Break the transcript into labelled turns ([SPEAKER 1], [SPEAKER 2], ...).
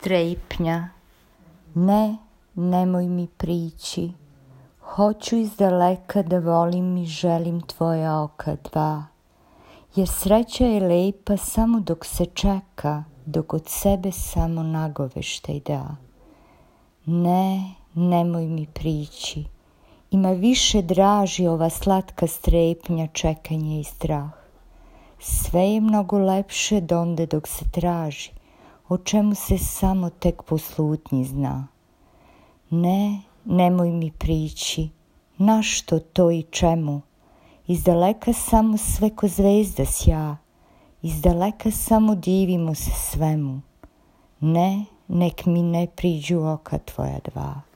[SPEAKER 1] Strepnja. Ne, nemoj mi prići. Hoću izdaleka da volim i želim tvoja oka dva. Jer sreća je lepa samo dok se čeka, dok od sebe samo nagoveštaj da. Ne, nemoj mi prići. Ima više draži ova slatka strepnja, čekanje i strah. Sve je mnogo lepše donde dok se traži, o čemu se samo tek po slutnji zna. Ne, nemoj mi prići, na što to i čemu? Izdaleka samo sve ko zvezda sja, izdaleka samo divimo se svemu. Ne, nek mi ne priđu oka tvoja dva.